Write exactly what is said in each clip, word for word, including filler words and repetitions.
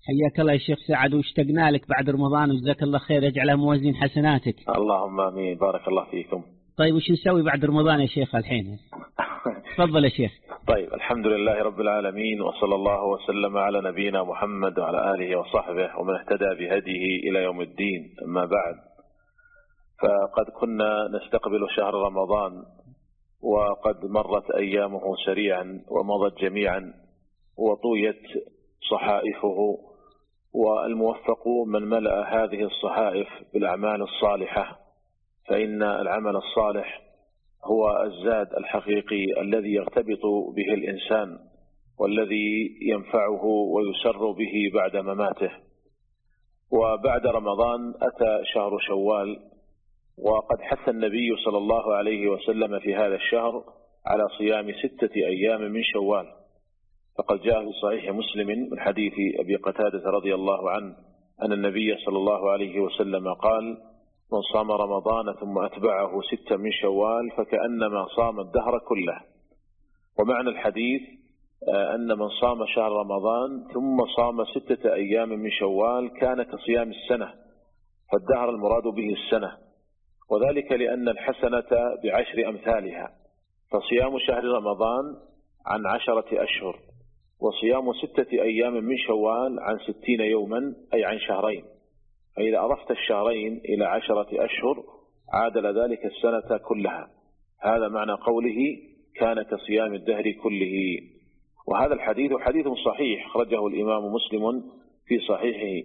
حياك الله يا شيخ سعد، واشتقنا لك بعد رمضان، وجزاك الله خير، يجعلها موازين حسناتك. اللهم امين، بارك الله فيكم. طيب وش نسوي بعد رمضان يا شيخ الحين؟ تفضل يا شيخ. طيب الحمد لله رب العالمين، وصلى الله وسلم على نبينا محمد وعلى آله وصحبه ومن اهتدى بهديه إلى يوم الدين. أما بعد، فقد كنا نستقبل شهر رمضان، وقد مرت أيامه سريعا ومضت جميعا، وطويت صحائفه، والموفق من ملأ هذه الصحائف بالأعمال الصالحة، فإن العمل الصالح هو الزاد الحقيقي الذي يرتبط به الإنسان، والذي ينفعه ويسر به بعد مماته. وبعد رمضان أتى شهر شوال، وقد حث النبي صلى الله عليه وسلم في هذا الشهر على صيام ستة أيام من شوال، فقد جاء في صحيح مسلم من حديث أبي قتادة رضي الله عنه أن النبي صلى الله عليه وسلم قال: من صام رمضان ثم أتبعه ستة من شوال فكأنما صام الدهر كله. ومعنى الحديث أن من صام شهر رمضان ثم صام ستة أيام من شوال كان كصيام السنة، فالدهر المراد به السنة، وذلك لأن الحسنة بعشر أمثالها، فصيام شهر رمضان عن عشرة أشهر، وصيام ستة أيام من شوال عن ستين يوما، أي عن شهرين، فإذا أضفت الشهرين إلى عشرة أشهر عادل ذلك السنة كلها. هذا معنى قوله كان كصيام الدهر كله. وهذا الحديث حديث صحيح خرجه الإمام مسلم في صحيحه.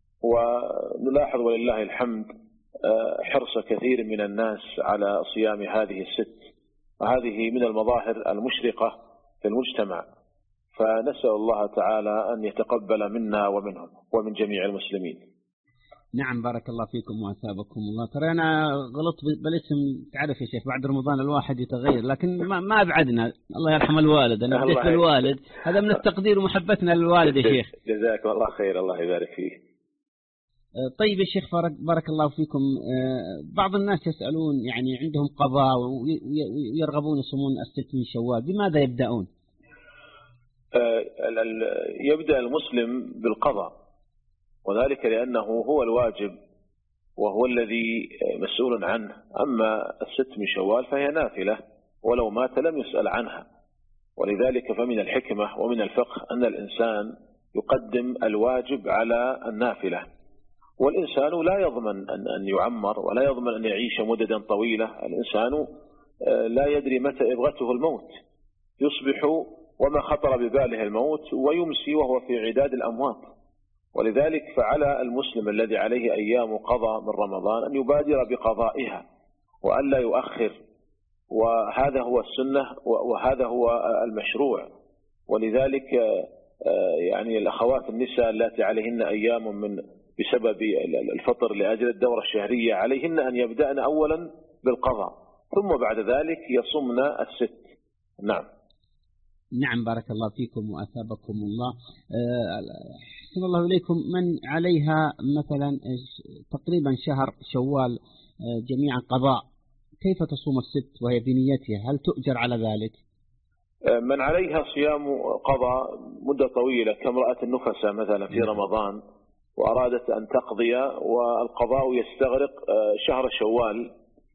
ونلاحظ ولله الحمد حرص كثير من الناس على صيام هذه الست، وهذه من المظاهر المشرقة في المجتمع، فنسأل الله تعالى أن يتقبل منا ومنهم ومن جميع المسلمين. نعم بارك الله فيكم وأثابكم الله. ترى أنا غلطت بالاسم، تعرف يا شيخ بعد رمضان الواحد يتغير، لكن ما ما أبعدنا، الله يرحم الوالد، أنا بديت بالوالد، هذا من التقدير ومحبتنا للوالد يا شيخ. جزاك الله خير، الله يبارك فيه. طيب يا شيخ بارك الله فيكم، بعض الناس يسألون يعني عندهم قضاء ويرغبون يصومون الست من شوال، بماذا يبدأون؟ يبدأ المسلم بالقضاء، وذلك لأنه هو الواجب وهو الذي مسؤول عنه. أما الست من شوال فهي نافلة، ولو مات لم يسأل عنها، ولذلك فمن الحكمة ومن الفقه أن الإنسان يقدم الواجب على النافلة. والإنسان لا يضمن أن يعمر ولا يضمن أن يعيش مددا طويلة، الإنسان لا يدري متى يبغته الموت، يصبح وما خطر بباله الموت ويمسي وهو في عداد الأموات. ولذلك فعلى المسلم الذي عليه أيام قضاء من رمضان أن يبادر بقضائها وأن لا يؤخر، وهذا هو السنة وهذا هو المشروع. ولذلك يعني الأخوات النساء التي عليهن أيام من بسبب الفطر لأجل الدورة الشهرية عليهن أن يبدأن أولا بالقضاء، ثم بعد ذلك يصمن الست. نعم. نعم بارك الله فيكم وأثابكم الله. أحسن الله إليكم، من عليها مثلا تقريبا شهر شوال جميعا قضاء، كيف تصوم الست وهي بنيتها؟ هل تؤجر على ذلك؟ من عليها صيام قضاء مدة طويلة كامرأة النفساء مثلا في رمضان وأرادت أن تقضي والقضاء يستغرق شهر شوال،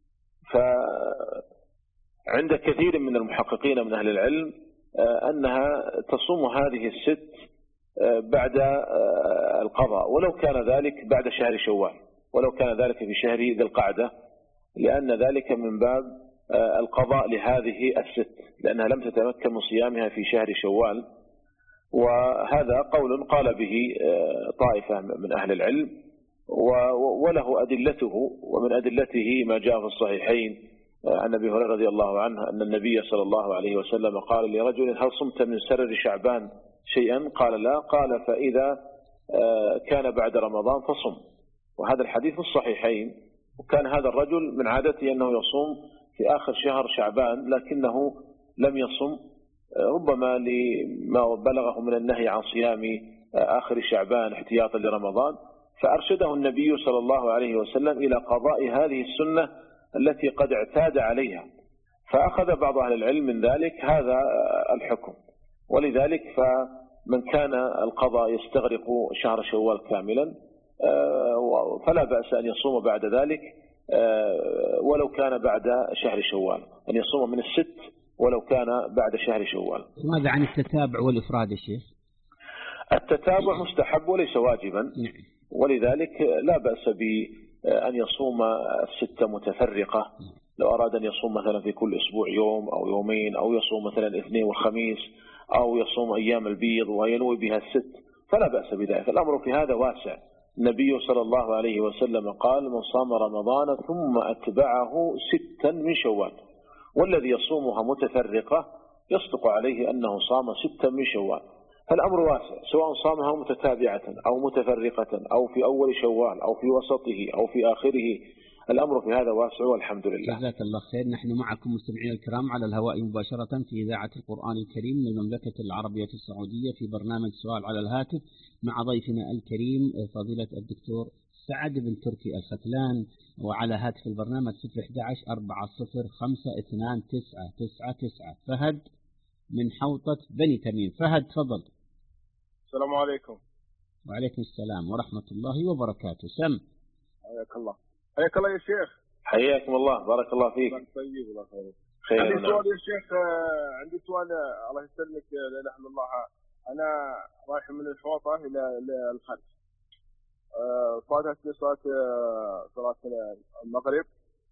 فعند كثير من المحققين من أهل العلم أنها تصوم هذه الست بعد القضاء، ولو كان ذلك بعد شهر شوال، ولو كان ذلك في شهر ذي القعدة، لأن ذلك من باب القضاء لهذه الست، لأنها لم تتمكن من صيامها في شهر شوال. وهذا قول قال به طائفة من أهل العلم، وله أدلته، ومن أدلته ما جاء في الصحيحين عن أبي هريرة رضي الله عنه أن النبي صلى الله عليه وسلم قال لرجل: هل صمت من سرر شعبان شيئا؟ قال: لا. قال: فإذا كان بعد رمضان فصم. وهذا الحديث في الصحيحين. وكان هذا الرجل من عادته أنه يصوم في آخر شهر شعبان، لكنه لم يصم، ربما لما بلغه من النهي عن صيام آخر شعبان احتياطا لرمضان، فأرشده النبي صلى الله عليه وسلم إلى قضاء هذه السنة التي قد اعتاد عليها، فأخذ بعض أهل العلم من ذلك هذا الحكم. ولذلك من كان القضاء يستغرق شهر شوال كاملا فلا بأس أن يصوم بعد ذلك ولو كان بعد شهر شوال، أن يصوم من الست ولو كان بعد شهر شوال. ماذا عن التتابع والإفراد يا شيخ؟ التتابع مستحب وليس واجبا، ولذلك لا بأس بأن يصوم الستة متفرقة. لو أراد أن يصوم مثلا في كل أسبوع يوم أو يومين، أو يصوم مثلا الاثنين والخميس، أو يصوم أيام البيض وينوي بها الست، فلا بأس بذلك. الأمر في هذا واسع. النبي صلى الله عليه وسلم قال: من صام رمضان ثم أتبعه ستا من شوال، والذي يصومها متفرقة يصدق عليه أنه صام ستا من شوال. فالأمر واسع، سواء صامها متتابعة أو متفرقة أو في أول شوال أو في وسطه أو في آخره، الأمر في هذا واسع والحمد لله. جزاك الله خير. نحن معكم مستمعين الكرام على الهواء مباشرة في إذاعة القرآن الكريم من المملكة العربية السعودية في برنامج سؤال على الهاتف مع ضيفنا الكريم فضيلة الدكتور سعد بن تركي الختلان، وعلى هاتف البرنامج صفر أحد عشر أربعة صفر خمسة اثنان تسعة تسعة تسعة. فهد من حوطة بني تميم. فهد تفضل. السلام عليكم. وعليكم السلام ورحمة الله وبركاته. سم. حياك الله. حياك الله يا شيخ. حياكم الله، بارك الله فيك. طيب الله خير. خير. عندي سؤال يا شيخ، عندي سؤال الله يسلمك. لا اله الا الله. انا رايح من الحوطة الى الخلف، صليت صلاة صلاة المغرب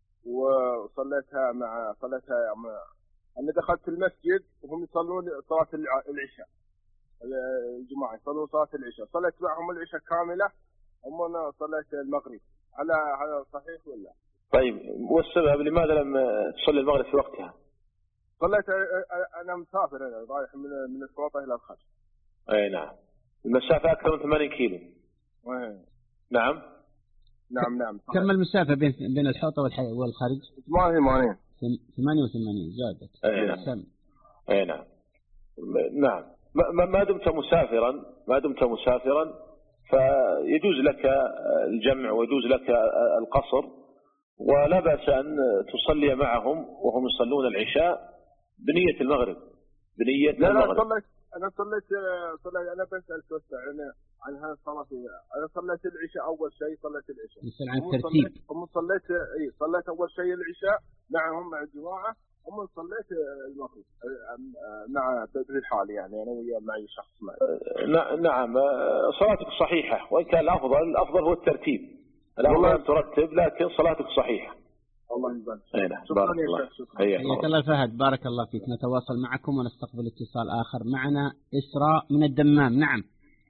وصليتها مع صليتها مع أنا دخلت المسجد وهم يصلون صلاة العشاء، الجماعة يصلون صلاة العشاء، صليت معهم العشاء كاملة، هم أنا صليت المغرب. على هذا صحيح ولا؟ طيب، والسبب لماذا لم تصلي المغرب في وقتها؟ صليت أنا مسافر، أنا رايح من من الحوطة إلى الخلف. أي نعم، المسافة أكثر من ثمانين كيلو. أيه. نعم نعم نعم. كم المسافة بين بين الحوطة والخارج؟ ثمانية وثمانين. ثمانية وثمانين زادت. أي نعم. أي نعم. نعم. ما ما دمت مسافرا ما دمت مسافرا فيجوز لك الجمع ويجوز لك القصر، ولا بأس أن تصلي معهم وهم يصلون العشاء بنية المغرب، بنية لا المغرب. لا صليت أنا صليت صليت أنا بسأل توسع أنا عن هذا الصلاة. أنا صليت العشاء أول شيء، صليت العشاء. نسأل عن الترتيب. هم صليت إيه صليت أول شيء العشاء معهم مع الجماعة، هم صليت المغرب مع تدريب حالي، يعني أنا ويا معي شخص معي. نعم، صلاتك صحيحة، وإن كان الأفضل الأفضل هو الترتيب، الأفضل أن ترتب، لكن صلاتك صحيحة. الله يبارك. شكرا يا شيخ. حياك الله فهد، بارك الله فيك. نتواصل معكم ونستقبل اتصال آخر. معنا إسراء من الدمام. نعم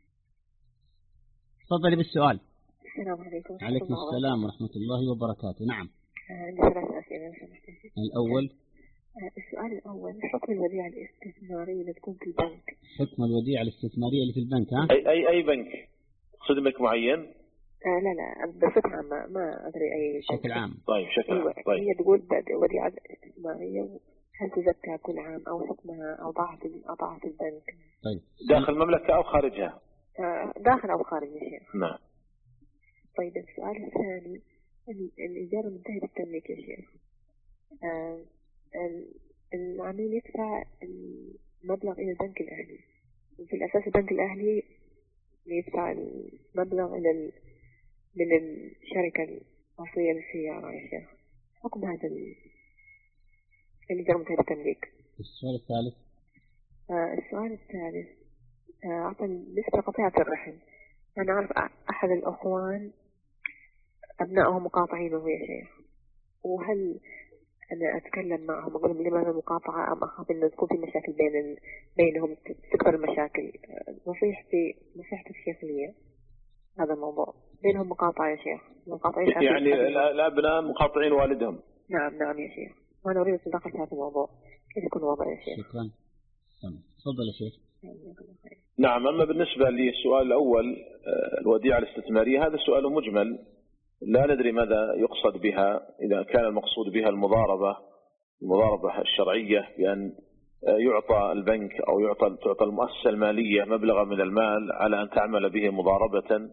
تفضلي بالسؤال. السلام عليكم. عليكم السلام ورحمة الله وبركاته. نعم. عندي ثلاث أسئلة. الأول، السؤال الأول، حكم الوديعة الاستثمارية اللي تكون في البنك. حكم الوديعة الاستثمارية اللي في البنك. ها؟ أي أي أي بنك؟ تقصد بنك معين؟ آه لا لا بصفة عامة، ما أدري أي بشكل عام. طيب شكرا. أيوة. طيب. هي تقول وديعة استثمارية، هل تزكى كل عام أو حكمها أوضاعها في أوضاعها في البنك؟ طيب، داخل المملكة أو خارجها؟ آه داخل أو خارج يا شيخ. نعم. طيب السؤال الثاني، الإيجار المنتهي بالتمليك يا شيخ. آه العميل يدفع المبلغ إلى البنك الأهلي، وفي الأساس البنك الأهلي يدفع المبلغ إلى من الشركة الأصلية للسيارة يا شيخ. حكم هذا الإيجار المنتهي بالتمليك. السؤال الثالث. آه السؤال الثالث، آه بالنسبة لقطيعة الرحم، أنا أعرف أحد الأخوان أبنائهم مقاطعين وهو يا شيخ، وهل أنا أتكلم معهم أقول لهم لماذا مقاطعة، أم أخاف إنه تكون في مشاكل بين بينهم تكبر المشاكل؟ نصيحتي نصيحتي الشيخ لي هذا الموضوع، بينهم مقاطعة يا شيخ، مقاطعين يعني الأبناء مقاطعين والدهم. نعم نعم يا شيخ، وأنا أريد التدخل في هذا الموضوع، كيف يكون الوضع يا شيخ؟ شكرا. تفضل يا شيخ. نعم، أما بالنسبة للسؤال الأول الوديعة الاستثمارية، هذا سؤال مجمل، لا ندري ماذا يقصد بها. إذا كان المقصود بها المضاربة المضاربة الشرعية، بأن يعطى البنك أو يعطى تعطى المؤسسة المالية مبلغا من المال على أن تعمل به مضاربة،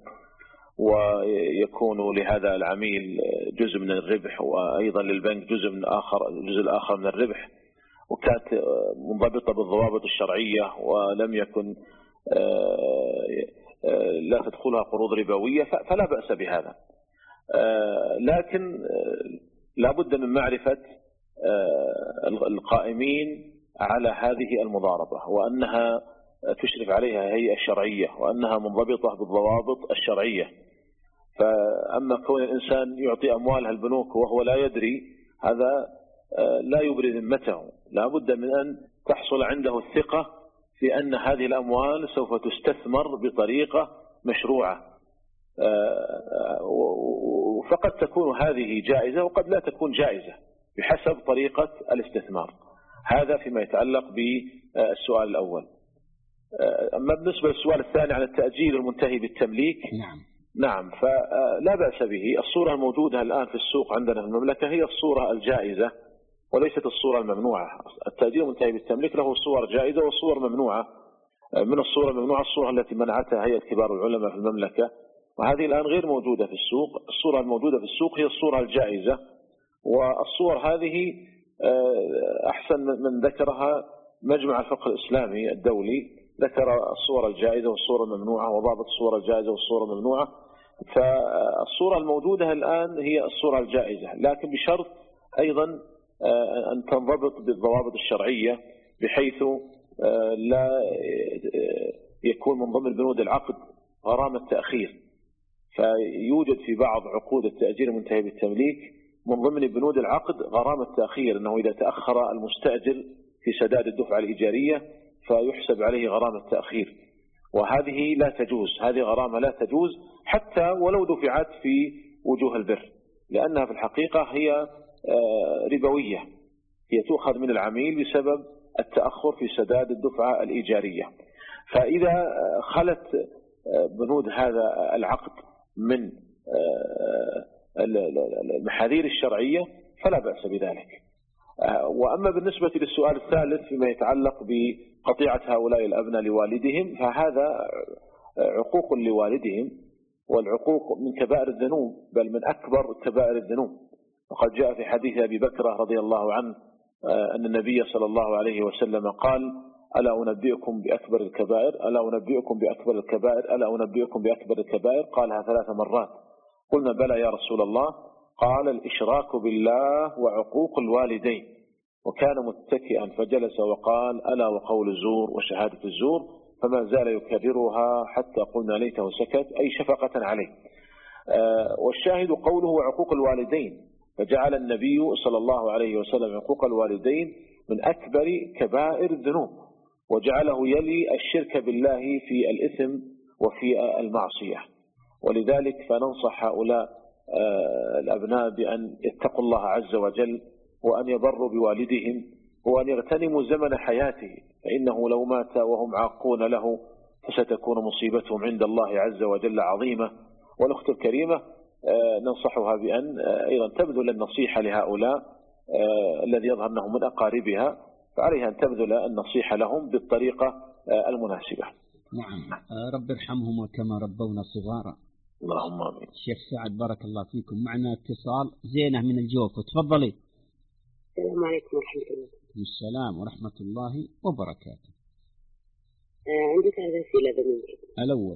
ويكون لهذا العميل جزء من الربح، وأيضا للبنك جزء من آخر الجزء الآخر من الربح، وكانت منضبطة بالضوابط الشرعية، ولم يكن لا تدخلها قروض ربوية فلا بأس بهذا. لكن لا بد من معرفة القائمين على هذه المضاربة وأنها تشرف عليها هيئة شرعية وأنها منضبطة بالضوابط الشرعية. فأما كون الإنسان يعطي أموالها البنوك وهو لا يدري هذا لا يبري ذمته. لا بد من أن تحصل عنده الثقة في أن هذه الأموال سوف تستثمر بطريقة مشروعة، فقد تكون هذه جائزة وقد لا تكون جائزة بحسب طريقة الاستثمار. هذا فيما يتعلق بالسؤال الأول. أما بالنسبة للسؤال الثاني عن التأجيل المنتهي بالتمليك، نعم نعم فلا بأس به. الصورة الموجودة الآن في السوق عندنا في المملكة هي الصورة الجائزة وليست الصورة الممنوعة. التأجيل المنتهي بالتمليك له صور جائزة وصور ممنوعة. من الصورة الممنوعة الصورة التي منعتها هيئة كبار العلماء في المملكة، وهذه الآن غير موجودة في السوق. الصورة الموجودة في السوق هي الصورة الجائزة، والصور هذه أحسن من ذكرها مجمع الفقه الإسلامي الدولي، ذكر الصور الجائزة والصورة الممنوعة وضابط الصورة الجائزة والصورة الممنوعة. فالصورة الموجودة الآن هي الصورة الجائزة، لكن بشرط أيضا أن تنضبط بالضوابط الشرعية بحيث لا يكون من ضمن بنود العقد غرامة تأخير. فيوجد في بعض عقود التأجير المنتهي بالتمليك من ضمن بنود العقد غرامة تأخير، أنه إذا تأخر المستأجر في سداد الدفعة الإيجارية فيحسب عليه غرامة تأخير، وهذه لا تجوز. هذه غرامة لا تجوز حتى ولو دفعت في وجوه البر، لأنها في الحقيقة هي ربوية، هي تؤخذ من العميل بسبب التأخر في سداد الدفعة الإيجارية. فإذا خلت بنود هذا العقد من المحاذير الشرعية فلا بأس بذلك. وأما بالنسبة للسؤال الثالث فيما يتعلق بقطيعة هؤلاء الأبناء لوالدهم، فهذا عقوق لوالدهم، والعقوق من كبائر الذنوب بل من أكبر كبائر الذنوب. وقد جاء في حديث أبي بكر رضي الله عنه أن النبي صلى الله عليه وسلم قال: ألا أنبئكم بأكبر الكبائر ألا أنبئكم بأكبر الكبائر ألا أنبئكم بأكبر الكبائر قالها ثلاث مرات. قلنا: بلى يا رسول الله. قال: الإشراك بالله وعقوق الوالدين. وكان متكئا فجلس وقال: ألا وقول الزور وشهادة الزور، فما زال يكررها حتى قلنا ليته سكت، أي شفقة عليه. والشاهد قوله وعقوق الوالدين، فجعل النبي صلى الله عليه وسلم عقوق الوالدين من أكبر كبائر الذنوب، وجعله يلي الشرك بالله في الإثم وفي المعصية. ولذلك فننصح هؤلاء الأبناء بأن يتقوا الله عز وجل وأن يبروا بوالدهم وأن يغتنموا زمن حياته، فإنه لو مات وهم عاقون له فستكون مصيبتهم عند الله عز وجل عظيمة. والأخت الكريمة ننصحها بأن أيضا تبذل النصيحة لهؤلاء الذي يظهر أنهم من أقاربها، فعليها أن تبذل النصيحة لهم بالطريقة المناسبة. نعم، رب ارحمهم كما ربونا صغارا. اللهم آمين. شيخ سعد بارك الله فيكم، معنا اتصال. زينة من الجوف، تفضلي. السلام عليكم ورحمة الله. السلام ورحمة الله وبركاته. آه عندي ثلاث أسئلة بمنك. الأول،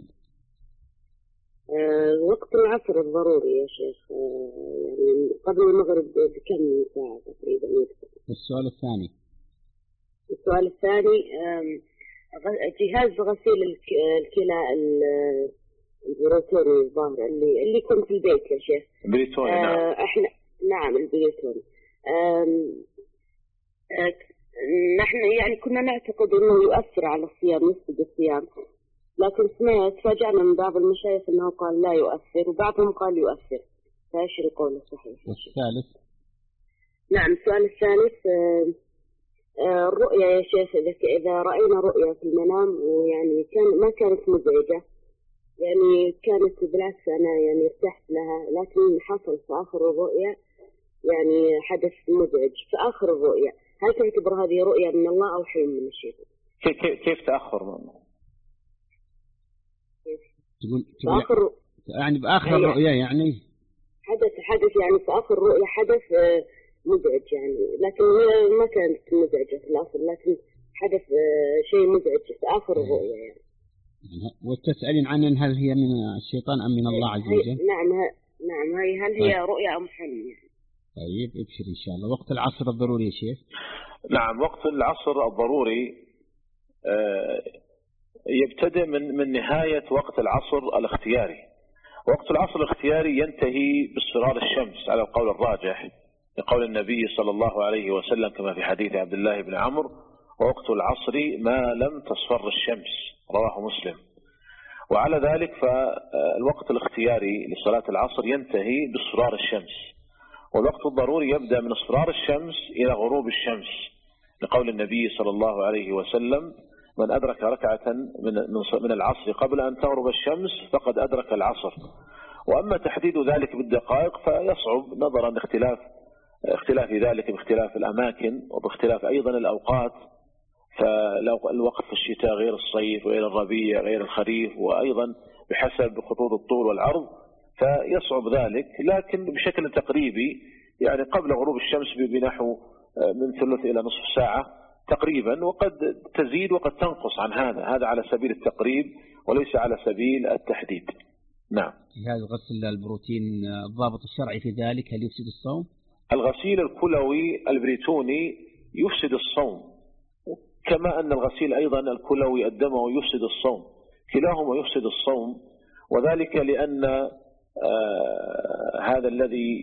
آه وقت العصر الضروري يا شيخ، آه يعني قبل المغرب بكم ساعة تقريبا يكتب. السؤال الثاني. السؤال الثاني، آه جهاز غسيل الكلى البروتوني الظاهر اللي اللي يكون في البيت يا شيخ. البريتوني. آه نعم. احنا نعم البريتوني. آه آه نحن يعني كنا نعتقد انه يؤثر على الصيام، يفسد الصيام، لكن سمعت فاجأنا من بعض المشايخ انه قال لا يؤثر وبعضهم قال يؤثر، فايش القول الصحيح؟ والثالث؟ نعم السؤال الثالث، آه آه الرؤيا يا شيخ، إذا إذا رأينا رؤيا في المنام ويعني كان ما كانت مزعجة، يعني كانت بالعكس أنا يعني ارتحت لها، لكن حصل في آخر الرؤيا يعني حدث مزعج في آخر الرؤيا، هل تعتبر هذه رؤيا من الله أو حلم من الشيطان؟ كيف كيف تأخر منه؟ تقول في آخر يعني بآخر الرؤيا يعني حدث حدث يعني في آخر الرؤيا حدث مزعج يعني، لكن هي ما كانت مزعجة في الأصل، لكن حدث شيء مزعج في آخر الرؤيا يعني. وتسألين عن هل هي من الشيطان أم من الله عز وجل؟ نعم نعم هي هل هي طيب. رؤيا أم حلم؟ طيب ابشر إن شاء الله. وقت العصر الضروري يا شيخ. نعم وقت العصر الضروري يبتدئ من من نهاية وقت العصر الاختياري. وقت العصر الاختياري ينتهي باصفرار الشمس على القول الراجح لقول النبي صلى الله عليه وسلم كما في حديث عبد الله بن عمرو: ووقت العصر ما لم تصفر الشمس، رواه مسلم. وعلى ذلك فالوقت الاختياري لصلاة العصر ينتهي باصفرار الشمس، والوقت الضروري يبدأ من اصفرار الشمس إلى غروب الشمس لقول النبي صلى الله عليه وسلم: من أدرك ركعة من من العصر قبل أن تغرب الشمس فقد أدرك العصر. وأما تحديد ذلك بالدقائق فيصعب نظرا لاختلاف اختلاف ذلك باختلاف الأماكن وباختلاف أيضا الأوقات، فالوقت في الشتاء غير الصيف وغير الربيع غير الخريف، وأيضا بحسب خطوط الطول والعرض فيصعب ذلك. لكن بشكل تقريبي يعني قبل غروب الشمس بنحو من ثلث إلى نصف ساعة تقريبا، وقد تزيد وقد تنقص عن هذا، هذا على سبيل التقريب وليس على سبيل التحديد. نعم. هذا غسل البروتين الضابط الشرعي في ذلك هل يفسد الصوم؟ الغسيل الكلوي البريتوني يفسد الصوم، كما أن الغسيل أيضا الكلوي الدموي يفسد الصوم، كلاهما يفسد الصوم. وذلك لأن آه هذا الذي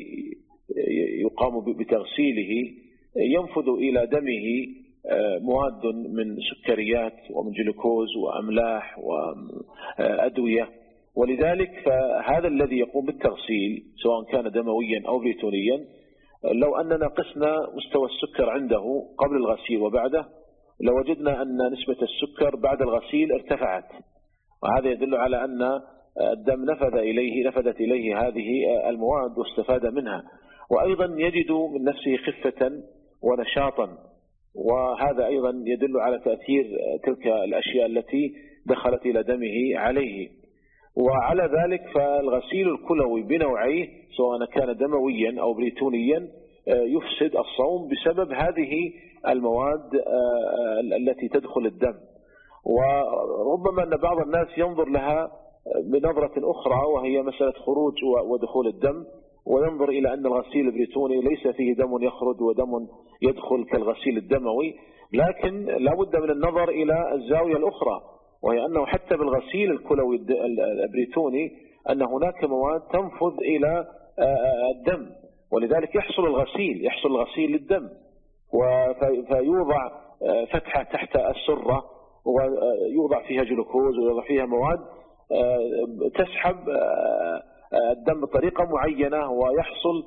يقام بتغسيله ينفذ إلى دمه آه مواد من سكريات ومن جلوكوز وأملاح وأدوية، ولذلك فهذا الذي يقوم بالتغسيل سواء كان دمويا أو بريتونيا لو أننا قسنا مستوى السكر عنده قبل الغسيل وبعده لوجدنا أن نسبة السكر بعد الغسيل ارتفعت، وهذا يدل على أن الدم نفذ إليه نفذت إليه هذه المواد واستفاد منها، وأيضا يجد من نفسه خفة ونشاطا، وهذا أيضا يدل على تأثير تلك الأشياء التي دخلت إلى دمه عليه. وعلى ذلك فالغسيل الكلوي بنوعيه سواء كان دمويا أو بريتونيا يفسد الصوم بسبب هذه المواد التي تدخل الدم. وربما أن بعض الناس ينظر لها بنظرة أخرى وهي مسألة خروج ودخول الدم، وينظر إلى أن الغسيل البريتوني ليس فيه دم يخرج ودم يدخل كالغسيل الدموي، لكن لا بد من النظر إلى الزاوية الأخرى، وهي أنه حتى بالغسيل الكلوي البريتوني أن هناك مواد تنفذ إلى الدم، ولذلك يحصل الغسيل يحصل الغسيل للدم، فيوضع فتحة تحت السرة ويوضع فيها جلوكوز ويوضع فيها مواد تسحب الدم بطريقة معينة، ويحصل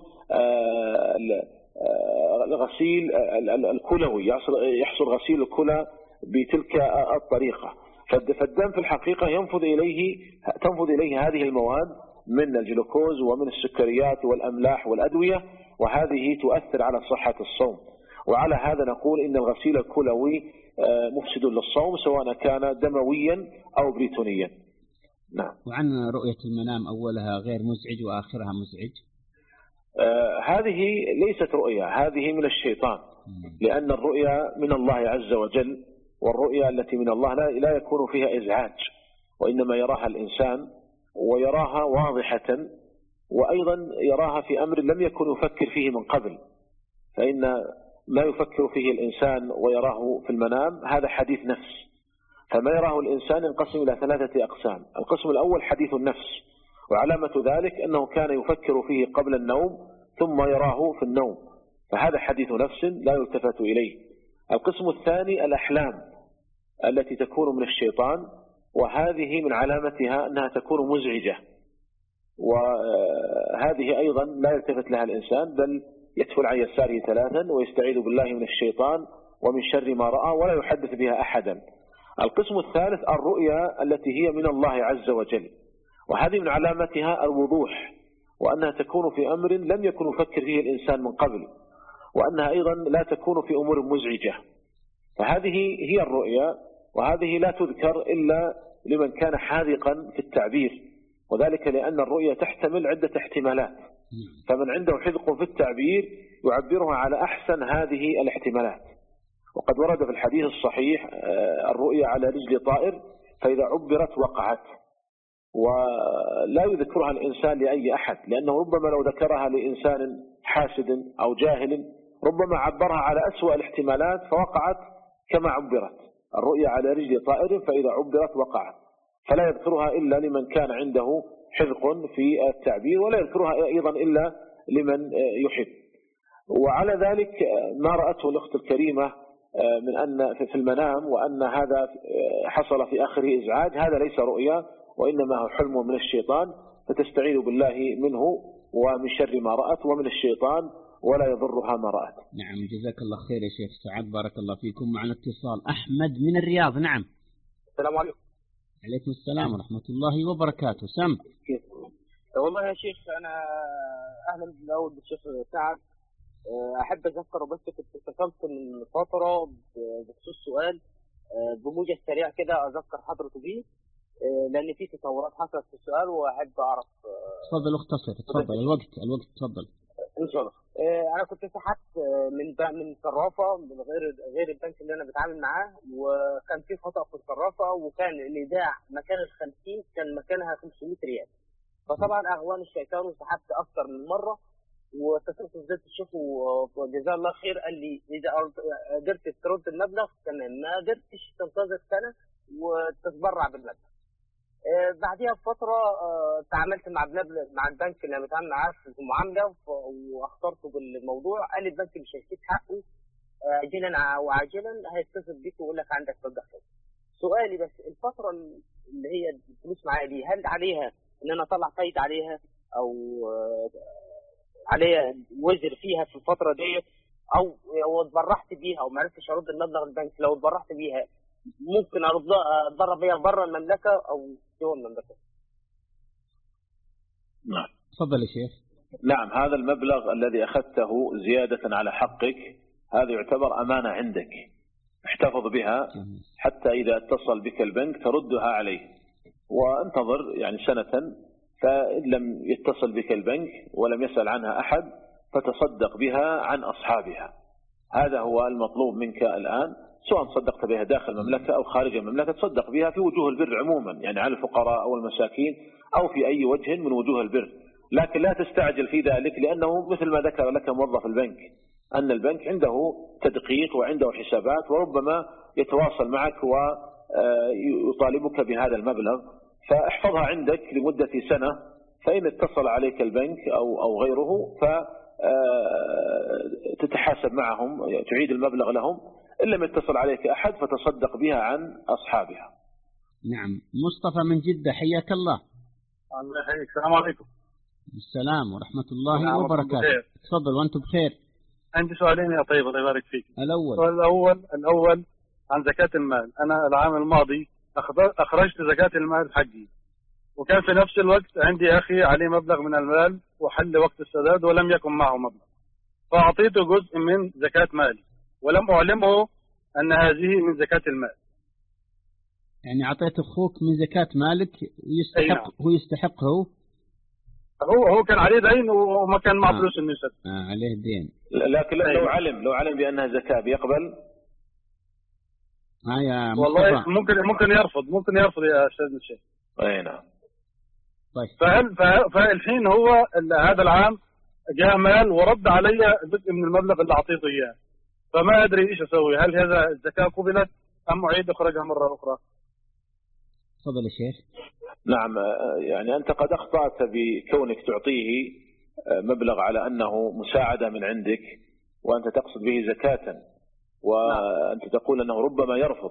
الغسيل الكلوي يحصل غسيل الكلى بتلك الطريقة. فالدم في الحقيقة ينفذ إليه تنفذ إليه هذه المواد من الجلوكوز ومن السكريات والأملاح والأدوية، وهذه تؤثر على صحة الصوم. وعلى هذا نقول إن الغسيل الكلوي مفسد للصوم سواء كان دمويا أو بريتونيا. نعم. وعن رؤية المنام أولها غير مزعج وآخرها مزعج؟ آه هذه ليست رؤية، هذه من الشيطان، لأن الرؤيا من الله عز وجل، والرؤيا التي من الله لا, لا يكون فيها إزعاج، وإنما يراها الإنسان ويراها واضحة، وأيضا يراها في أمر لم يكن يفكر فيه من قبل، فإن ما يفكر فيه الإنسان ويراه في المنام هذا حديث نفس. فما يراه الإنسان ينقسم إلى ثلاثة أقسام. القسم الأول حديث النفس، وعلامة ذلك أنه كان يفكر فيه قبل النوم ثم يراه في النوم، فهذا حديث نفس لا يلتفت إليه. القسم الثاني الأحلام التي تكون من الشيطان، وهذه من علامتها أنها تكون مزعجة، وهذه أيضا لا يلتفت لها الإنسان بل يتفل عن يساره ثلاثا ويستعيذ بالله من الشيطان ومن شر ما رأى ولا يحدث بها أحدا. القسم الثالث الرؤيا التي هي من الله عز وجل، وهذه من علامتها الوضوح، وأنها تكون في أمر لم يكن يفكر فيه الإنسان من قبل، وأنها أيضا لا تكون في أمور مزعجة. فهذه هي الرؤيا، وهذه لا تذكر إلا لمن كان حاذقا في التعبير، وذلك لأن الرؤيا تحتمل عدة احتمالات، فمن عنده حذق في التعبير يعبرها على أحسن هذه الاحتمالات. وقد ورد في الحديث الصحيح الرؤيا على رجل طائر فإذا عبرت وقعت، ولا يذكرها الإنسان لأي أحد، لأنه ربما لو ذكرها لإنسان حاسد أو جاهل ربما عبرها على أسوأ الاحتمالات فوقعت كما عبرت. الرؤيا على رجل طائر فإذا عبرت وقعت، فلا يذكرها إلا لمن كان عنده حذق في التعبير، ولا يذكرها أيضا إلا لمن يحب. وعلى ذلك ما رأته الأخت الكريمة من أن في المنام وأن هذا حصل في آخره إزعاج، هذا ليس رؤيا وإنما هو حلم من الشيطان، فتستعيذ بالله منه ومن شر ما رأت ومن الشيطان ولا يضرها ما رأت. نعم، جزاك الله خير يا شيخ سعد، بارك الله فيكم. معنا اتصال أحمد من الرياض. نعم. السلام عليكم. عليكم السلام ورحمة الله وبركاته. سم. والله يا شيخ أنا أهلا بالأول بالشيخ سعد، أحب أذكر بس كنت اتصلت من فترة بخصوص سؤال بموجز سريع كده أذكر حضرته بيه، لأن في تطورات حصلت في السؤال وأحب أعرف. تفضل اختصر، تفضل الوقت الوقت تفضل. إن شاء الله. أنا كنت سحبت من من صرافة من غير غير البنك اللي أنا بتعامل معاه، وكان في خطأ في الصرافة، وكان الإيداع مكان الخمسين كان مكانها خمسمائة ريال، فطبعا أهوان الشيطان وسحبت أكثر من مرة، واتصلت بزيادة الشيخ وجزاه الله خير قال لي إذا قدرت ترد المبلغ تمام، ما قدرتش تنتظر سنة وتتبرع بالمبلغ. آه بعدها بفترة آه تعاملت مع مع البنك اللي أنا بتعامل معاه في المعاملة واخترته بالموضوع، قال البنك مش هيسيب حقه عاجلا أو عاجلا هيتصل بيك ويقول لك عندك مبلغ كذا. سؤالي بس الفترة اللي هي الفلوس معايا دي هل عليها إن أنا أطلع قيد عليها أو آه عليها وزر فيها في الفترة ديت، أو لو اتبرعت بيها أو ما عرفتش أرد المبلغ البنك لو اتبرعت بيها ممكن أردها أتبرع بيها بره المملكة أو جوه المملكة؟ نعم. تفضل يا شيخ. نعم، هذا المبلغ الذي أخذته زيادة على حقك هذا يعتبر أمانة عندك، احتفظ بها حتى إذا اتصل بك البنك تردها عليه، وانتظر يعني سنة، فإن لم يتصل بك البنك ولم يسأل عنها أحد فتصدق بها عن أصحابها. هذا هو المطلوب منك الآن، سواء صدقت بها داخل المملكة أو خارج المملكة، تصدق بها في وجوه البر عموما، يعني على الفقراء أو المساكين أو في أي وجه من وجوه البر، لكن لا تستعجل في ذلك، لأنه مثل ما ذكر لك موظف البنك أن البنك عنده تدقيق وعنده حسابات، وربما يتواصل معك ويطالبك بهذا المبلغ، فاحفظها عندك لمدة سنة، فإن اتصل عليك البنك أو أو غيره فتتحاسب معهم، تعيد المبلغ لهم، إن لم يتصل عليك أحد فتصدق بها عن أصحابها. نعم. مصطفى من جدة، حياك الله. الله يحييك. السلام عليكم. السلام ورحمة الله وبركاته. تفضل وأنتم بخير. عندي سؤالين يا طيب، الله يبارك فيك. الأول السؤال الأول الأول عن زكاة المال. أنا العام الماضي أخرجت زكاة المال حقي، وكان في نفس الوقت عندي أخي عليه مبلغ من المال وحل وقت السداد ولم يكن معه مبلغ، فأعطيته جزء من زكاة مالي ولم أعلمه أن هذه من زكاة المال. يعني أعطيت أخوك من زكاة مالك ويستحق هو يستحقه هو هو كان عليه دين وما كان معه فلوس إنه يسدد. آه عليه دين. لكن لو علم لو علم بأنها زكاة بيقبل؟ ها يا والله ممكن ممكن يرفض ممكن يرفض يا أستاذ الشيخ. أي نعم. طيب. فهل فالحين هو هذا العام جاء مال ورد علي جزء من المبلغ اللي أعطيته إياه، فما أدري إيش أسوي، هل هذا الزكاة قبلت أم أعيد أخرجها مرة أخرى؟ تفضل يا شيخ. نعم، يعني أنت قد أخطأت بكونك تعطيه مبلغ على أنه مساعدة من عندك وأنت تقصد به زكاة، وأنت تقول أنه ربما يرفض،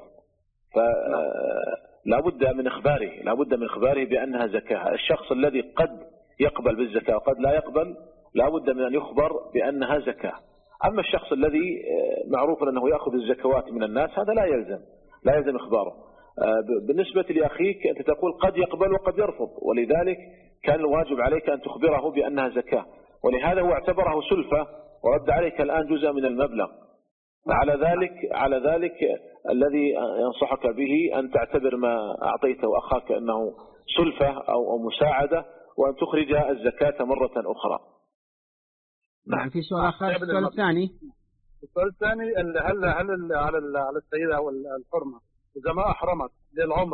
فلا بد من إخباره لا بد من إخباره بأنها زكاة. الشخص الذي قد يقبل بالزكاة وقد لا يقبل لا بد من أن يخبر بأنها زكاة. أما الشخص الذي معروف أنه يأخذ الزكوات من الناس هذا لا يلزم لا يلزم إخباره. بالنسبة لأخيك أنت تقول قد يقبل وقد يرفض، ولذلك كان الواجب عليك أن تخبره بأنها زكاة، ولهذا هو اعتبره سلفة ورد عليك الآن جزء من المبلغ. على ذلك على ذلك الذي ينصحك به أن تعتبر ما أعطيته أخاك أنه سلفة أو مساعدة، وأن تخرج الزكاة مرة أخرى. نعم. في سؤال آخر. السؤال الثاني السؤال الثاني هل هل على على السيدة أو الحرمة إذا ما أحرمت للعمرة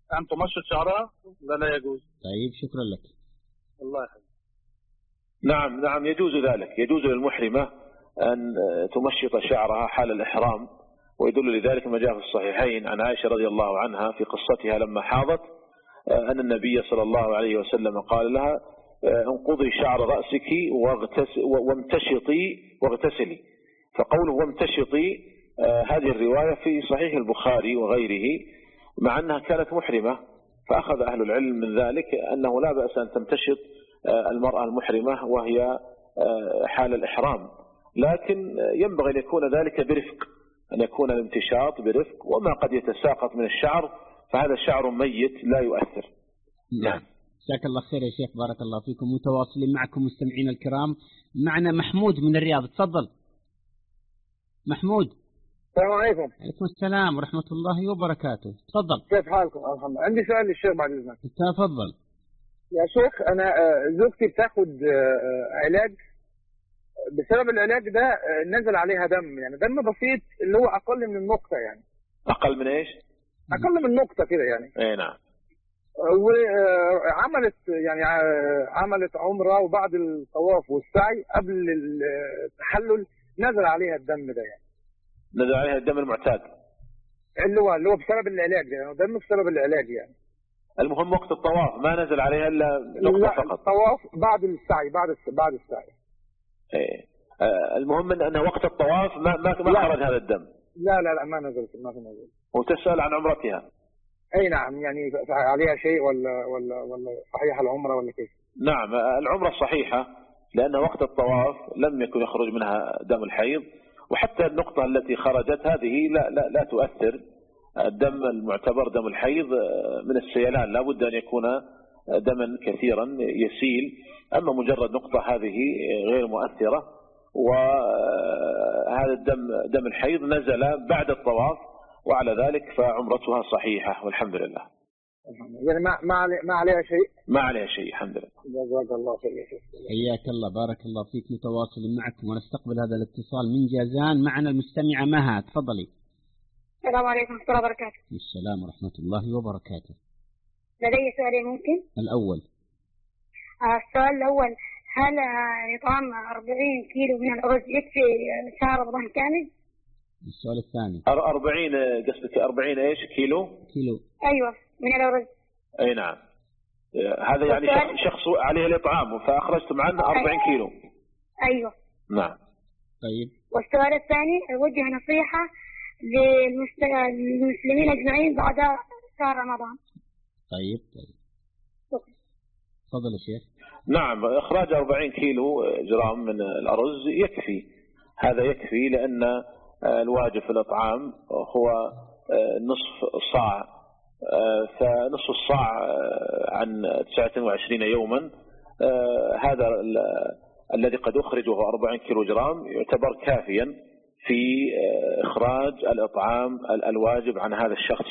أن تمشط شعرها لا لا يجوز؟ طيب شكرا لك. الله يحفظك. نعم نعم يجوز ذلك، يجوز للمحرمة أن تمشط شعرها حال الإحرام، ويدل لذلك ما جاء في الصحيحين عن عائشة رضي الله عنها في قصتها لما حاضت أن النبي صلى الله عليه وسلم قال لها انقضي شعر رأسك وامتشطي واغتسلي. فقوله وامتشطي هذه الرواية في صحيح البخاري وغيره، مع أنها كانت محرمة، فأخذ أهل العلم من ذلك أنه لا بأس أن تمتشط المرأة المحرمة وهي حال الإحرام، لكن ينبغي أن يكون ذلك برفق، أن يكون الامتشاط برفق، وما قد يتساقط من الشعر فهذا شعر ميت لا يؤثر. نعم. جزاك الله خير يا شيخ، بارك الله فيكم. متواصلين معكم مستمعين الكرام. معنا محمود من الرياض، تفضل محمود. السلام عليكم. عليكم السلام ورحمة الله وبركاته، تفضل. كيف حالكم؟ الحمد لله. عندي سؤال للشيخ بعد إذنك. تفضل يا شيخ، أنا زوجتي بتاخد علاج، بسبب العلاج ده نزل عليها دم، يعني دم بسيط اللي هو أقل من النقطة. يعني أقل من إيش؟ أقل من نقطة كده يعني. إيه نعم. وعملت يعني عملت عمرة، وبعد الطواف والسعي قبل التحلل نزل عليها الدم ده. يعني نزل عليها الدم المعتاد اللي هو اللي هو بسبب العلاج ده، يعني دم بسبب العلاج يعني. المهم وقت الطواف ما نزل عليها إلا نقطة لا فقط. الطواف بعد السعي، بعد بعد السعي. إيه. آه المهم إن أن وقت الطواف ما ما ما خرج هذا الدم. لا لا لا ما نزلت، ما نزل. وتسأل عن عمرتها. أي نعم، يعني عليها شيء ولا ولا ولا صحيحة العمرة ولا كيف؟ نعم العمرة صحيحة، لأن وقت الطواف لم يكن يخرج منها دم الحيض، وحتى النقطة التي خرجت هذه لا لا لا تؤثر. الدم المعتبر دم الحيض من السيلان لا بد أن يكون دما كثيرا يسيل، أما مجرد نقطة هذه غير مؤثرة. وهذا الدم دم الحيض نزل بعد الطواف، وعلى ذلك فعمرتها صحيحة والحمد لله. يعني ما ما علي ما عليها شيء. ما عليها شيء الحمد لله. جزاك الله خير يا شيخ. حياك الله، بارك الله فيك. متواصل معكم ونستقبل هذا الاتصال من جازان. معنا المستمعة مها، تفضلي. السلام عليكم ورحمة الله وبركاته. السلام ورحمة الله وبركاته. لدي سؤالين ممكن؟ الأول. آه السؤال الأول، هل إطعام أربعين كيلو من الأرز يكفي شهر رمضان كامل؟ السؤال الثاني. أربعين قصدك أربعين إيش كيلو؟ كيلو. أيوة من الأرز. أي نعم. هذا يعني شخص عليه الإطعام فأخرجتم عنه أربعين كيلو. أيوة. نعم. طيب. والسؤال الثاني، أوجه نصيحة للمسلمين أجمعين بعد شهر رمضان. طيب طيب. تفضل يا شيخ. نعم إخراج أربعين كيلو جرام من الأرز يكفي، هذا يكفي، لأن الواجب في الإطعام هو نصف صاع، فنصف الصاع عن تسعة وعشرين يوما، هذا الذي قد أخرج وهو أربعين كيلو جرام يعتبر كافيا في إخراج الإطعام الواجب عن هذا الشخص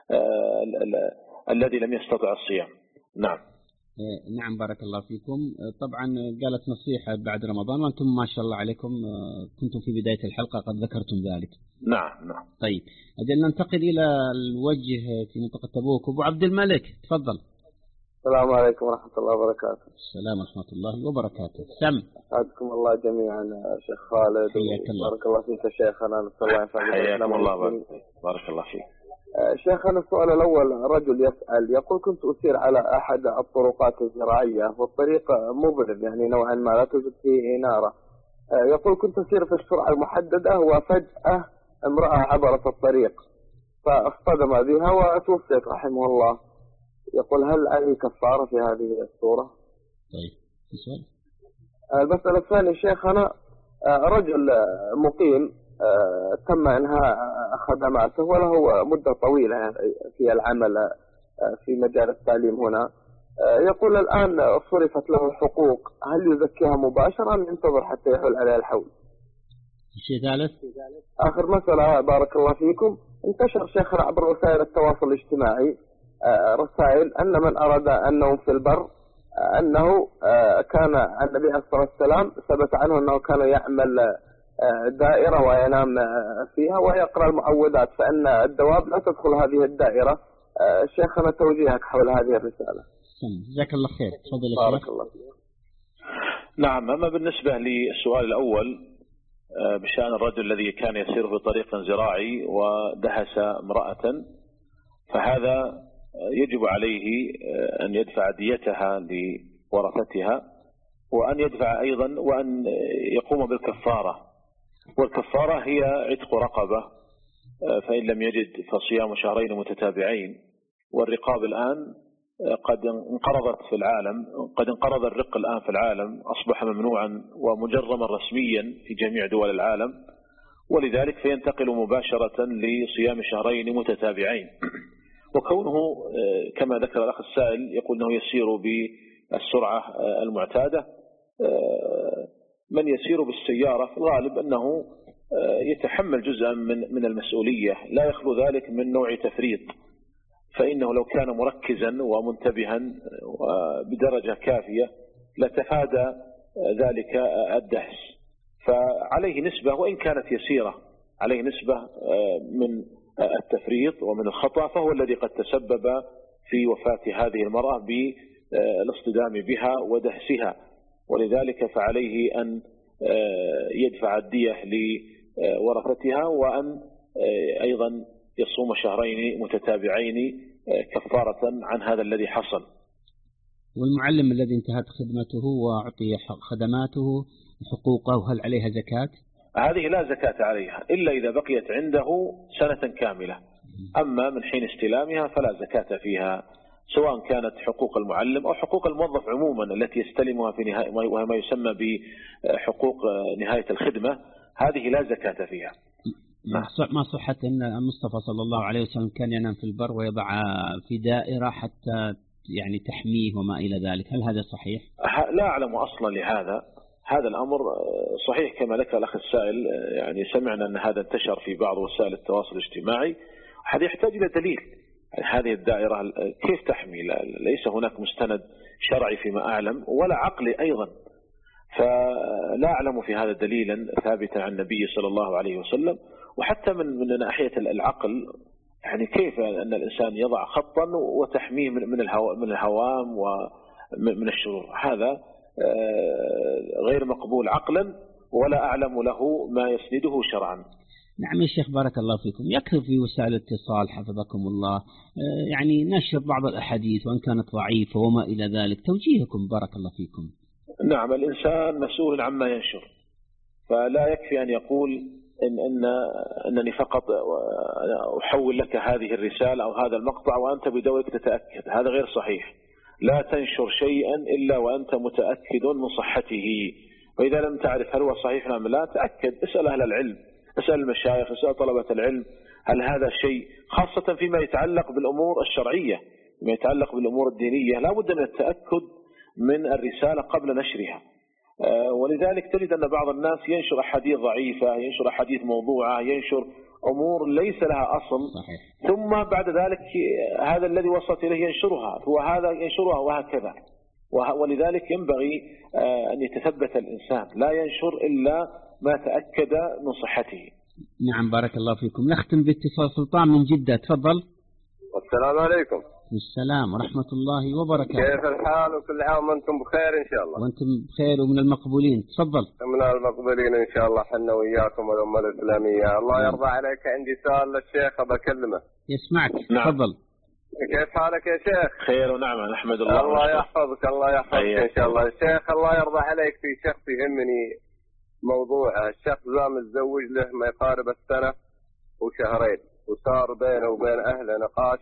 الذي لم يستطع الصيام. نعم. نعم بارك الله فيكم. طبعا قالت نصيحة بعد رمضان، وأنتم ما شاء الله عليكم كنتم في بداية الحلقة قد ذكرتم ذلك. نعم نعم. طيب أجل ننتقل إلى الوجه في منطقة تبوك. أبو عبد الملك تفضل. السلام عليكم ورحمة الله وبركاته. السلام ورحمة الله وبركاته. سم. أسعدكم الله جميعا شيخ خالد. حياك الله. بارك الله فيك يا شيخ. أنا نسأل الله ينفعك. حياكم الله. بارك الله فيك. شيخ أنا السؤال الأول، رجل يسأل يقول كنت أسير على أحد الطرقات الزراعية والطريق مظلم يعني نوعا ما لا توجد فيه إنارة، يقول كنت أسير في السرعة المحددة وفجأة امرأة عبرت الطريق فاصطدم بها وتوفيت رحمه الله، يقول هل علي كفارة في هذه الصورة؟ طيب سؤال. المسألة الثانية شيخنا، رجل مقيم تم إنهاء خدماته وله مدة طويلة في العمل في مجال التعليم هنا، يقول الآن صرفت له حقوق، هل يزكيها مباشرة أم ينتظر حتى يحول عليه الحول؟ شيء ثالث. آخر مسألة بارك الله فيكم، انتشر شيخنا عبر وسائل التواصل الاجتماعي رسائل أن من أراد النوم في البر أنه كان النبي عليه الصلاة والسلام ثبت عنه أنه كان يعمل دائرة وينام فيها ويقرأ المعوذات، فإن الدواب لا تدخل هذه الدائرة شيخنا توجيهك حول هذه الرسالة. جزاك الله خير. تفضل يا بارك شيخ. الله فيك. نعم. أما بالنسبة للسؤال الأول بشأن الرجل الذي كان يسير في طريق زراعي ودهس امرأة، فهذا يجب عليه أن يدفع ديتها لورثتها، وأن يدفع أيضا وأن يقوم بالكفارة، والكفارة هي عتق رقبة، فإن لم يجد فصيام شهرين متتابعين. والرقاب الآن قد انقرضت في العالم، قد انقرض الرق الآن في العالم، أصبح ممنوعا ومجرما رسميا في جميع دول العالم، ولذلك فينتقل مباشرة لصيام شهرين متتابعين. وكونه كما ذكر الأخ السائل يقول أنه يسير بالسرعة المعتادة، من يسير بالسيارة في الغالب أنه يتحمل جزءا من من المسؤولية، لا يخلو ذلك من نوع تفريط، فإنه لو كان مركزا ومنتبها بدرجة كافية لتفادى ذلك الدهس. فعليه نسبة وإن كانت يسيرة، عليه نسبة من التفريط ومن الخطأ، فهو الذي قد تسبب في وفاة هذه المرأة بالاصطدام بها ودهسها، ولذلك فعليه أن يدفع الدية لورثتها، وأن أيضا يصوم شهرين متتابعين كفارة عن هذا الذي حصل. والمعلم الذي انتهت خدمته وأعطي خدماته حقوقه، هل عليها زكاة؟ هذه لا زكاة عليها إلا إذا بقيت عنده سنة كاملة، أما من حين استلامها فلا زكاة فيها، سواء كانت حقوق المعلم أو حقوق الموظف عموما التي يستلمها في نهاية وهي ما يسمى بحقوق نهاية الخدمة، هذه لا زكاة فيها. ما صحة أن المصطفى صلى الله عليه وسلم كان ينام في البر ويضع في دائرة حتى يعني تحميه وما إلى ذلك، هل هذا صحيح؟ لا أعلم أصلا لهذا. هذا الأمر صحيح كما ذكر الأخ السائل، يعني سمعنا أن هذا انتشر في بعض وسائل التواصل الاجتماعي، هذا يحتاج إلى دليل. هذه الدائرة كيف تحمي؟ ليس هناك مستند شرعي فيما أعلم ولا عقلي أيضا، فلا أعلم في هذا دليلا ثابتا عن النبي صلى الله عليه وسلم. وحتى من من ناحية العقل، يعني كيف أن الإنسان يضع خطا وتحميه من الهو من الهوام ومن الشرور؟ هذا غير مقبول عقلا، ولا أعلم له ما يسنده شرعا. نعم يا شيخ بارك الله فيكم. يكفي في وسائل الاتصال حفظكم الله يعني نشر بعض الأحاديث وإن كانت ضعيفة وما إلى ذلك، توجيهكم بارك الله فيكم. نعم، الإنسان مسؤول عما ينشر، فلا يكفي أن يقول إن أن أنني فقط أحول لك هذه الرسالة أو هذا المقطع وأنت بدورك تتأكد، هذا غير صحيح. لا تنشر شيئا إلا وأنت متأكد من صحته، وإذا لم تعرف هل هو صحيح أم لا تأكد، اسأل أهل العلم، اسأل المشايخ، اسأل طلبة العلم، هل هذا الشيء خاصة فيما يتعلق بالأمور الشرعية، فيما يتعلق بالأمور الدينية لا بد من التأكد من الرسالة قبل نشرها. ولذلك تجد أن بعض الناس ينشر أحاديث ضعيفة، ينشر أحاديث موضوعة، ينشر أمور ليس لها أصل، صحيح. ثم بعد ذلك هذا الذي وصلت إليه ينشرها، هو هذا ينشرها وهكذا. ولذلك ينبغي أن يتثبت الإنسان، لا ينشر إلا ما تأكد من صحته. نعم بارك الله فيكم. نختم باتصال سلطان من جدة، تفضل. السلام عليكم. السلام ورحمة الله وبركاته. كيف الحال؟ وكل عام وانتم بخير إن شاء الله. وانتم بخير ومن المقبولين، تفضل. من المقبولين إن شاء الله، حنا وإياكم والأمة الإسلامية. الله يرضى عليك، عندي سؤال للشيخ بكلمه. يسمعك. نعم. تفضل. كيف حالك يا شيخ؟ خير ونعم نحمد الله. الله يحفظك، الله يحفظك إن شاء الله. الشيخ الله يرضى عليك، في شخص يهمني موضوع. الشخص ذا متزوج له ما يقارب السنة وشهرين، وصار بينه وبين أهله نقاش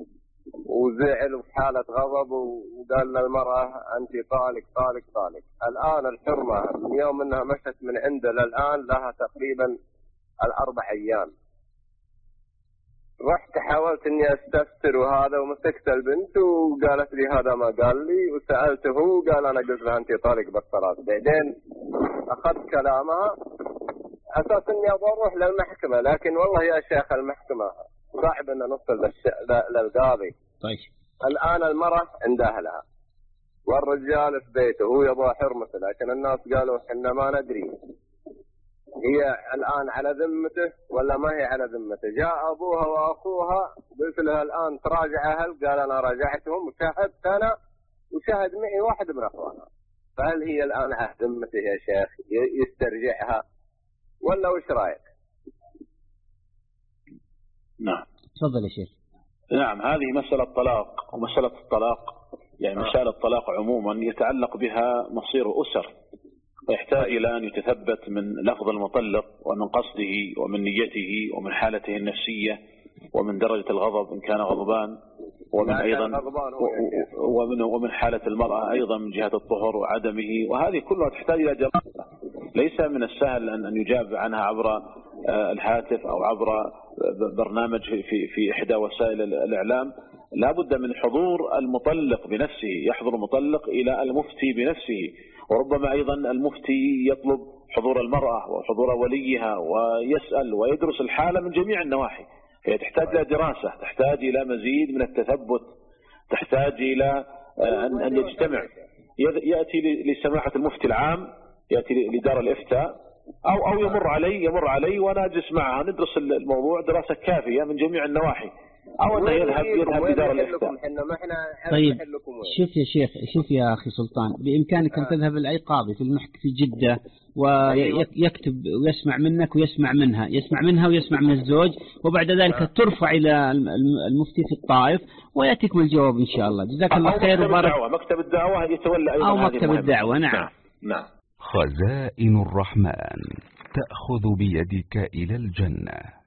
وزعل وفي حالة غضب، وقال للمرأة أنت طالق طالق طالق. الآن الحرمة من يوم أنها مشت من عنده للآن لها تقريبا الأربع أيام. رحت حاولت أني أستفسر وهذا، ومسكت البنت وقالت لي هذا ما قال لي، وسألته قال أنا قلت لها أنت طالق بالصلاة. بعدين أخذت كلامها أساس أني أبغى أروح للمحكمة، لكن والله يا شيخ المحكمة صعب أن نوصل للقاضي. طيب. الآن المرأة عند أهلها والرجال في بيته، هو يبغى حرمته، لكن الناس قالوا إحنا ما ندري. هي الآن على ذمته ولا ما هي على ذمته؟ جاء أبوها وأخوها قلت له الآن تراجع أهل، قال أنا راجعتهم وشاهدت أنا وشاهد معي واحد من أخوانها، فهل هي الآن على ذمته يا شيخ يسترجعها ولا وش رأيك؟ نعم تفضل يا شيخ. نعم، هذه مسألة طلاق، ومسألة الطلاق يعني مسألة الطلاق عموما يتعلق بها مصير أسر، ويحتاج إلى أن يتثبت من لفظ المطلق ومن قصده ومن نيته ومن حالته النفسية ومن درجة الغضب إن كان غضبان، ومن أيضا ومن ومن حالة المرأة أيضا من جهة الطهر وعدمه، وهذه كلها تحتاج إلى دراسة. ليس من السهل أن يجاب عنها عبر الهاتف أو عبر برنامج في في إحدى وسائل الإعلام. لا بد من حضور المطلق بنفسه، يحضر المطلق إلى المفتي بنفسه، وربما أيضا المفتي يطلب حضور المرأة وحضور وليها ويسأل ويدرس الحالة من جميع النواحي. هي تحتاج إلى دراسة، تحتاج إلى مزيد من التثبت، تحتاج إلى أن يجتمع، يأتي لسماحة المفتي العام، يأتي لدار الإفتاء أو أو يمر علي يمر علي وأنا أجلس معها ندرس الموضوع دراسة كافية من جميع النواحي، أو أنه يذهب يذهب لدار الإفتاء. طيب شوف يا شيخ، شوف يا أخي سلطان، بإمكانك أن تذهب إلى أي قاضي في المحكمة في جدة ويكتب ويسمع منك ويسمع منها، يسمع منها ويسمع من الزوج، وبعد ذلك ترفع إلى المفتي في الطائف ويأتيكم الجواب إن شاء الله. جزاك الله خير وبارك. مكتب الدعوة يتولى أيضا أو مكتب الدعوة. نعم نعم. خزائن الرحمن تأخذ بيدك إلى الجنة.